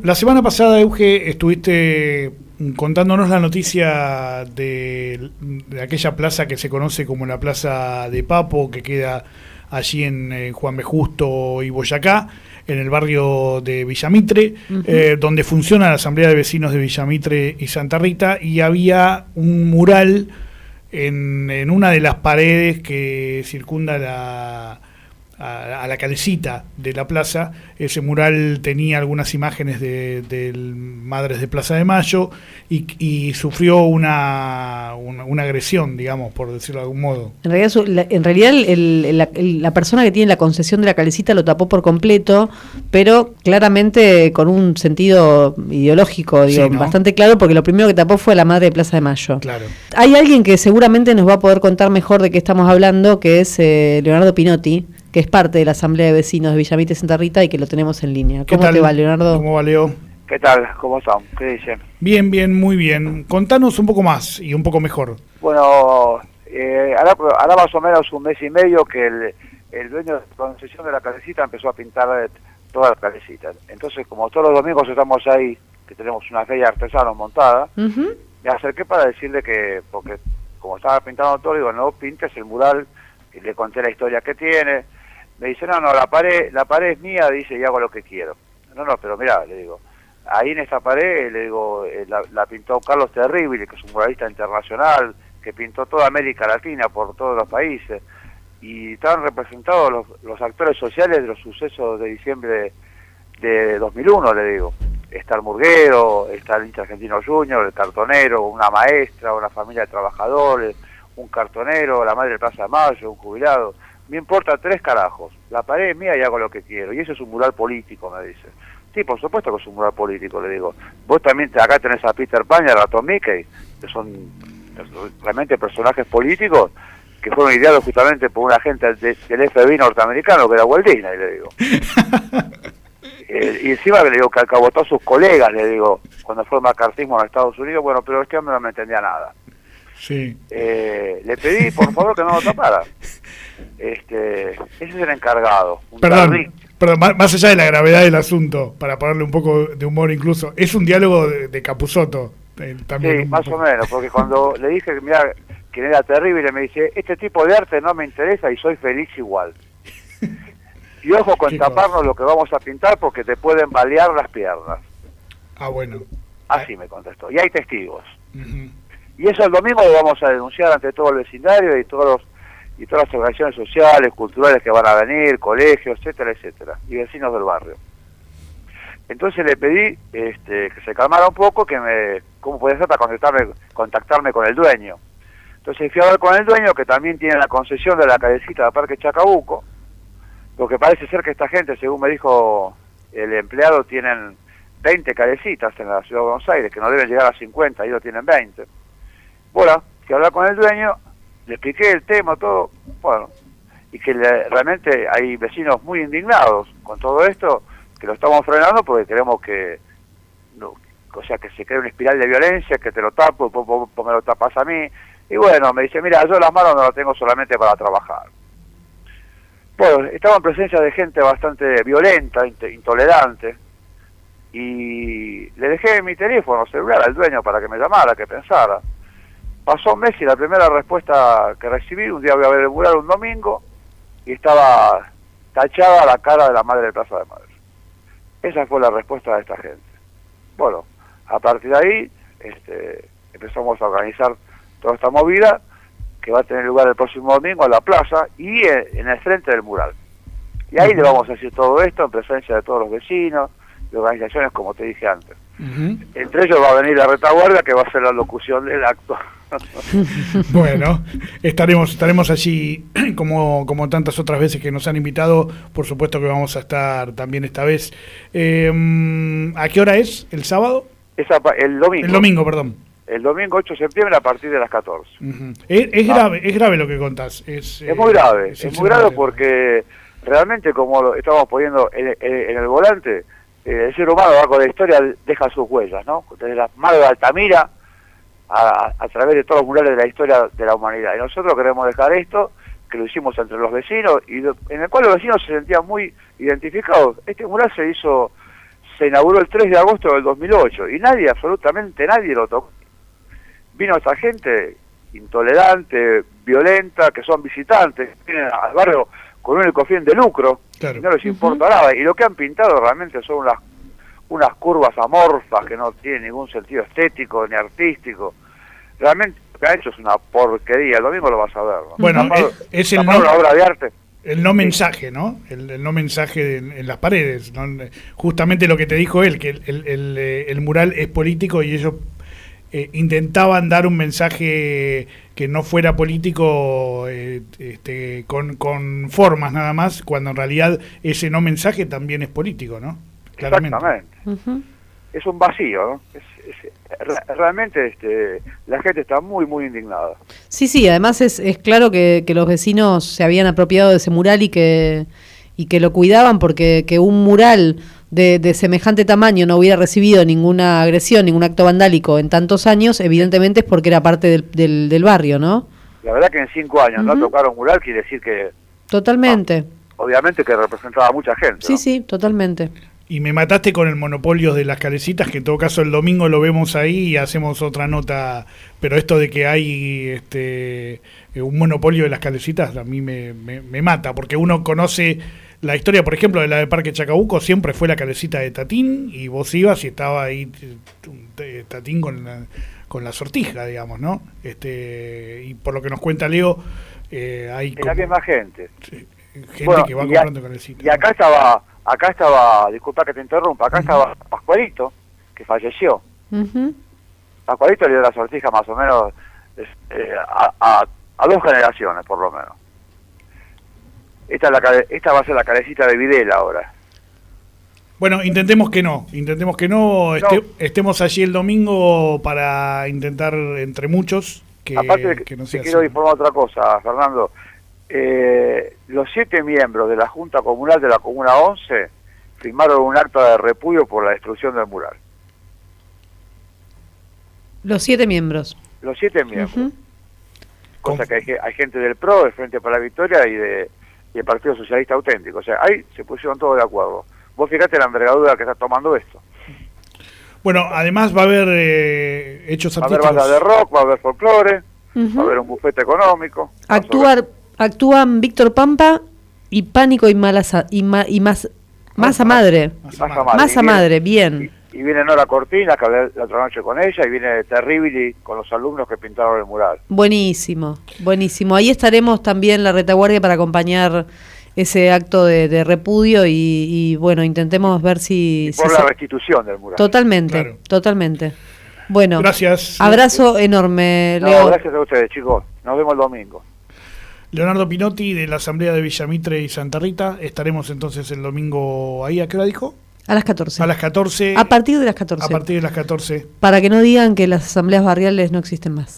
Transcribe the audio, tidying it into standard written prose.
La semana pasada, Euge, estuviste contándonos la noticia de aquella plaza que se conoce como la Plaza de Papo, que queda allí en Juan B. Justo y Boyacá, en el barrio de Villamitre, donde funciona la Asamblea de Vecinos de Villamitre y Santa Rita, y había un mural en una de las paredes que circunda a la calcita de la plaza. Ese mural tenía algunas imágenes de Madres de Plaza de Mayo y sufrió una agresión, digamos, por decirlo de algún modo. En realidad la persona que tiene la concesión de la calcita lo tapó por completo, pero claramente con un sentido ideológico, digo, sí, ¿no? Bastante claro, porque lo primero que tapó fue a la Madre de Plaza de Mayo. Claro. Hay alguien que seguramente nos va a poder contar mejor de qué estamos hablando, que es Leonardo Pinotti, que es parte de la Asamblea de Vecinos de Villamitre y Santa Rita y que lo tenemos en línea. ¿Cómo te va, Leonardo? ¿Cómo va, Leo? ¿Qué tal? ¿Cómo están? ¿Qué dicen? Bien, bien, muy bien. Contanos un poco más y un poco mejor. Bueno, hará más o menos un mes y medio que el dueño de la concesión de la calecita empezó a pintar toda la calecita. Entonces, como todos los domingos estamos ahí, que tenemos una feria artesana montada, me acerqué para decirle que, porque como estaba pintando todo, digo, no pintes el mural, y le conté la historia que tiene. Me dice, no, la pared es mía, dice, y hago lo que quiero. No, pero mirá, le digo, ahí en esta pared, le digo, la pintó Carlos Terribili, que es un muralista internacional, que pintó toda América Latina por todos los países, y estaban representados los actores sociales de los sucesos de diciembre de 2001, le digo. Está el murguero, está el hincha argentino junior, el cartonero, una maestra, una familia de trabajadores, un cartonero, la Madre de Plaza de Mayo, un jubilado. Me importa 3 carajos, la pared es mía y hago lo que quiero, y eso es un mural político, me dice. Sí, por supuesto que es un mural político, le digo. Vos también acá tenés a Peter Pan y a Ratón Mickey, que son realmente personajes políticos que fueron ideados justamente por un agente del FBI norteamericano, que era Walt Disney, le digo. Y encima le digo que alcabotó a sus colegas, le digo, cuando fue el macartismo en Estados Unidos. Bueno, pero este hombre no me entendía nada. Sí. Le pedí, por favor, que no lo tapara. Ese es el encargado. Perdón, más allá de la gravedad del asunto, para ponerle un poco de humor incluso, es un diálogo de Capusotto. También sí, más o menos, porque cuando le dije que mira, que era terrible, me dice, este tipo de arte no me interesa y soy feliz igual. Y ojo con taparnos lo que vamos a pintar porque te pueden balear las piernas. Ah, bueno. Así me contestó. Y hay testigos. Y eso el domingo lo vamos a denunciar ante todo el vecindario y todas las organizaciones sociales, culturales que van a venir, colegios, etcétera, etcétera, y vecinos del barrio. Entonces le pedí que se calmara un poco, cómo podía ser para contactarme con el dueño. Entonces fui a hablar con el dueño, que también tiene la concesión de la callecita de Parque Chacabuco, porque parece ser que esta gente, según me dijo el empleado, tienen 20 calecitas en la ciudad de Buenos Aires, que no deben llegar a 50, ellos tienen 20. Bueno, que hablar con el dueño, le expliqué el tema, todo, bueno, y que realmente hay vecinos muy indignados con todo esto, que lo estamos frenando porque queremos que se cree una espiral de violencia, que te lo tapo, pues me lo tapas a mí. Y bueno, me dice, mira, yo las manos no las tengo solamente para trabajar. Bueno, estaba en presencia de gente bastante violenta, intolerante, y le dejé mi teléfono celular al dueño para que me llamara, que pensara. Pasó un mes y la primera respuesta que recibí, un día voy a ver el mural un domingo, y estaba tachada la cara de la Madre de Plaza de Mayo. Esa fue la respuesta de esta gente. Bueno, a partir de ahí empezamos a organizar toda esta movida, que va a tener lugar el próximo domingo en la plaza y en el frente del mural. Y ahí le vamos a decir todo esto en presencia de todos los vecinos, de organizaciones, como te dije antes. Entre ellos va a venir la retaguardia, que va a ser la locución del acto. Bueno, estaremos allí como tantas otras veces que nos han invitado. Por supuesto que vamos a estar también esta vez. ¿A qué hora es? ¿El sábado? El domingo. El domingo, perdón. El domingo 8 de septiembre a partir de las 14. Es grave lo que contás. Es muy grave, es muy grave porque realmente, como estamos poniendo en el volante, el ser humano a lo largo de la historia deja sus huellas, ¿no? Desde las manos de Altamira a través de todos los murales de la historia de la humanidad. Y nosotros queremos dejar esto, que lo hicimos entre los vecinos, y en el cual los vecinos se sentían muy identificados. Este mural se hizo se inauguró el 3 de agosto del 2008 y nadie, absolutamente nadie lo tocó. Vino esa gente intolerante, violenta, que son visitantes, vienen al barrio con un único fin de lucro, claro, y no les importa nada. Y lo que han pintado realmente son unas curvas amorfas que no tienen ningún sentido estético ni artístico. Realmente lo que ha hecho es una porquería. El domingo lo vas a ver, ¿no? Bueno, es el una obra de arte. El no mensaje, ¿no? El no mensaje en las paredes, ¿no? Justamente lo que te dijo él, que el mural es político y ellos intentaban dar un mensaje que no fuera político con formas nada más, cuando en realidad ese no mensaje también es político, ¿no? Claramente. Exactamente. Es un vacío, ¿no? Realmente la gente está muy, muy indignada. Sí, además es claro que los vecinos se habían apropiado de ese mural y que lo cuidaban, porque que un mural de semejante tamaño no hubiera recibido ninguna agresión, ningún acto vandálico en tantos años, evidentemente es porque era parte del barrio, ¿no? La verdad que en 5 años no tocaron mural, quiere decir que... Totalmente. Obviamente que representaba a mucha gente, ¿no? Sí, totalmente. Y me mataste con el monopolio de las calecitas, que en todo caso el domingo lo vemos ahí y hacemos otra nota, pero esto de que hay un monopolio de las calecitas a mí me mata, porque uno conoce la historia, por ejemplo, de la de Parque Chacabuco, siempre fue la calecita de Tatín, y vos ibas y estaba ahí Tatín con la sortija, digamos, ¿no? Y por lo que nos cuenta Leo, hay... Es la misma gente. Gente que va comprando calecitas. Y acá estaba, disculpa que te interrumpa, acá estaba Pascualito, que falleció. Pascualito le dio la sortija más o menos a 2 generaciones, por lo menos. Esta va a ser la calecita de Videla ahora. Bueno, intentemos que no, estemos allí el domingo para intentar, entre muchos, Aparte, que no sea quiero así. informar otra cosa, Fernando. Los 7 miembros de la Junta Comunal de la Comuna 11 firmaron un acta de repudio por la destrucción del mural. Los 7 miembros. Los 7 miembros. Cosa que hay gente del PRO, del Frente para la Victoria y el Partido Socialista Auténtico. O sea, ahí se pusieron todos de acuerdo. Vos fíjate la envergadura que está tomando esto. Bueno, además va a haber hechos artísticos. Va a haber banda de rock, va a haber folclore, va a haber un bufete económico. Actúan Víctor Pampa y Pánico y Masa Madre. Masa Madre, bien. Y viene Nora Cortina, que hablé la otra noche con ella, y viene Terribili con los alumnos que pintaron el mural. Buenísimo. Ahí estaremos también la retaguardia para acompañar ese acto de repudio y bueno, intentemos ver si... por la restitución del mural. Totalmente. Bueno, gracias. Abrazo enorme, Leo. Gracias a ustedes, chicos. Nos vemos el domingo. Leonardo Pinotti, de la Asamblea de Villamitre y Santa Rita. Estaremos entonces el domingo ahí. ¿A qué hora dijo? A las 14. A las 14. A partir de las 14. A partir de las 14. Para que no digan que las asambleas barriales no existen más.